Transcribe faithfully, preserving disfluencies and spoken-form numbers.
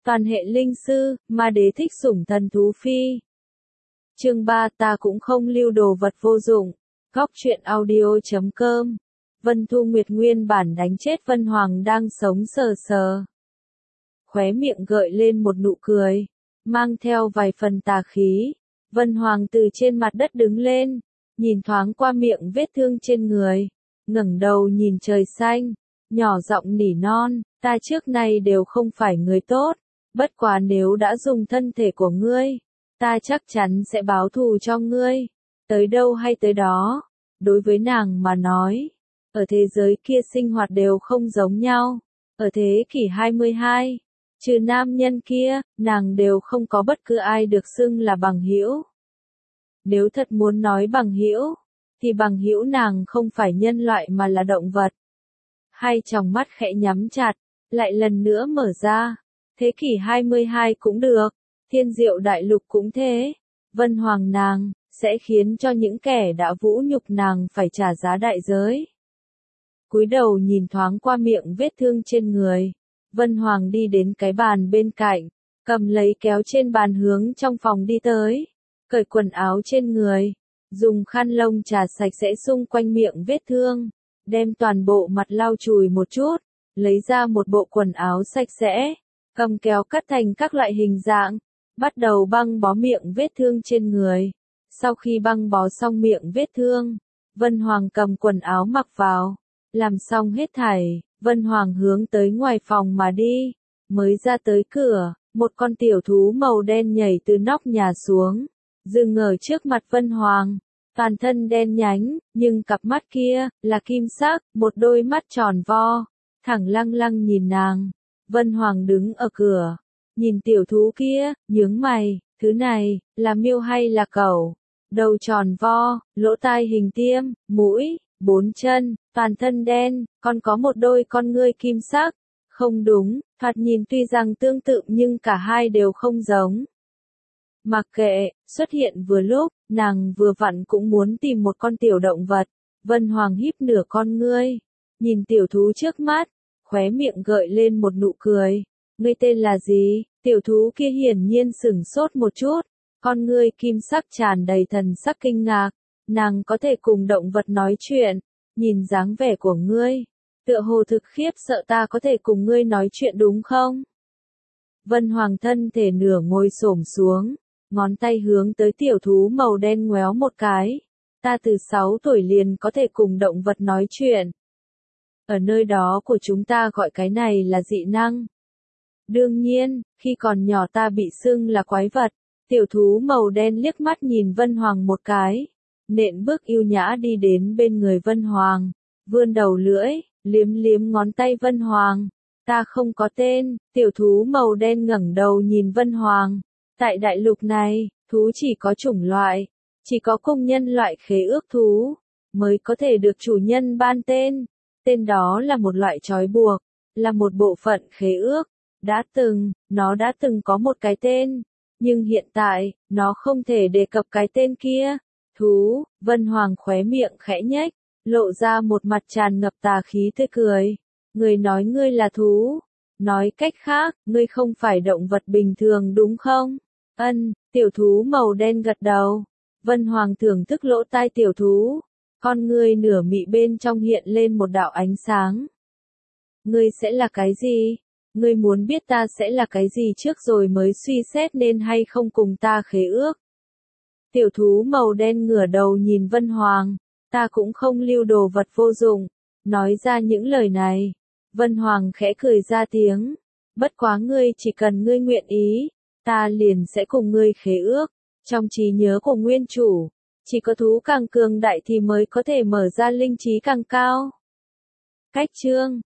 toàn hệ linh sư, ma đế thích sủng thần thú phi. Chương ba ta cũng không lưu đồ vật vô dụng. Góc truyện audio chấm com. Vân Thu Nguyệt nguyên bản đánh chết Vân Hoàng đang sống sờ sờ. Khóe miệng gợi lên một nụ cười, mang theo vài phần tà khí. Vân Hoàng từ trên mặt đất đứng lên, nhìn thoáng qua miệng vết thương trên người, ngẩng đầu nhìn trời xanh, nhỏ giọng nỉ non, ta trước nay đều không phải người tốt, bất quá nếu đã dùng thân thể của ngươi, ta chắc chắn sẽ báo thù cho ngươi, tới đâu hay tới đó. Đối với nàng mà nói, ở thế giới kia sinh hoạt đều không giống nhau, ở thế kỷ hai mươi hai, trừ nam nhân kia, nàng đều không có bất cứ ai được xưng là bằng hữu. Nếu thật muốn nói bằng hữu, thì bằng hữu nàng không phải nhân loại mà là động vật. Hai tròng mắt khẽ nhắm chặt, lại lần nữa mở ra. Thế kỷ hai mươi hai cũng được, thiên diệu đại lục cũng thế. Vân Hoàng nàng, sẽ khiến cho những kẻ đã vũ nhục nàng phải trả giá đại giới. Cúi đầu nhìn thoáng qua miệng vết thương trên người. Vân Hoàng đi đến cái bàn bên cạnh, cầm lấy kéo trên bàn hướng trong phòng đi tới. Cởi quần áo trên người, dùng khăn lông chà sạch sẽ xung quanh miệng vết thương, đem toàn bộ mặt lau chùi một chút, lấy ra một bộ quần áo sạch sẽ, cầm kéo cắt thành các loại hình dạng, bắt đầu băng bó miệng vết thương trên người. Sau khi băng bó xong miệng vết thương, Vân Hoàng cầm quần áo mặc vào, làm xong hết thảy, Vân Hoàng hướng tới ngoài phòng mà đi, mới ra tới cửa, một con tiểu thú màu đen nhảy từ nóc nhà xuống, dừng ở trước mặt Vân Hoàng, toàn thân đen nhánh, nhưng cặp mắt kia, là kim sắc, một đôi mắt tròn vo, thẳng lăng lăng nhìn nàng. Vân Hoàng đứng ở cửa, nhìn tiểu thú kia, nhướng mày, thứ này, là miêu hay là cẩu? Đầu tròn vo, lỗ tai hình tiêm, mũi, bốn chân, toàn thân đen, còn có một đôi con ngươi kim sắc. Không đúng, thoạt nhìn tuy rằng tương tự nhưng cả hai đều không giống. Mặc kệ, xuất hiện vừa lúc, nàng vừa vặn cũng muốn tìm một con tiểu động vật. Vân Hoàng híp nửa con ngươi, nhìn tiểu thú trước mắt, khóe miệng gợi lên một nụ cười. Ngươi tên là gì? Tiểu thú kia hiển nhiên sửng sốt một chút, con ngươi kim sắc tràn đầy thần sắc kinh ngạc. Nàng có thể cùng động vật nói chuyện, nhìn dáng vẻ của ngươi, tựa hồ thực khiếp sợ ta có thể cùng ngươi nói chuyện đúng không? Vân Hoàng thân thể nửa ngồi xổm xuống, ngón tay hướng tới tiểu thú màu đen ngoéo một cái. Ta từ sáu tuổi liền có thể cùng động vật nói chuyện. Ở nơi đó của chúng ta gọi cái này là dị năng. Đương nhiên, khi còn nhỏ ta bị xưng là quái vật. Tiểu thú màu đen liếc mắt nhìn Vân Hoàng một cái, nện bước yêu nhã đi đến bên người Vân Hoàng, vươn đầu lưỡi, liếm liếm ngón tay Vân Hoàng. Ta không có tên. Tiểu thú màu đen ngẩng đầu nhìn Vân Hoàng. Tại đại lục này, thú chỉ có chủng loại, chỉ có cùng nhân loại khế ước thú, mới có thể được chủ nhân ban tên. Tên đó là một loại trói buộc, là một bộ phận khế ước. Đã từng, nó đã từng có một cái tên, nhưng hiện tại, nó không thể đề cập cái tên kia. Thú, Vân Hoàng khóe miệng khẽ nhếch, lộ ra một mặt tràn ngập tà khí tươi cười. Người nói ngươi là thú. Nói cách khác, ngươi không phải động vật bình thường đúng không? Ân, tiểu thú màu đen gật đầu. Vân Hoàng thưởng thức lỗ tai tiểu thú. Con ngươi nửa mị bên trong hiện lên một đạo ánh sáng. Ngươi sẽ là cái gì? Ngươi muốn biết ta sẽ là cái gì trước rồi mới suy xét nên hay không cùng ta khế ước. Tiểu thú màu đen ngửa đầu nhìn Vân Hoàng. Ta cũng không lưu đồ vật vô dụng. Nói ra những lời này. Vân Hoàng khẽ cười ra tiếng. Bất quá ngươi chỉ cần ngươi nguyện ý, ta liền sẽ cùng ngươi khế ước. Trong trí nhớ của nguyên chủ, chỉ có thú càng cường đại thì mới có thể mở ra linh trí càng cao. Cách chương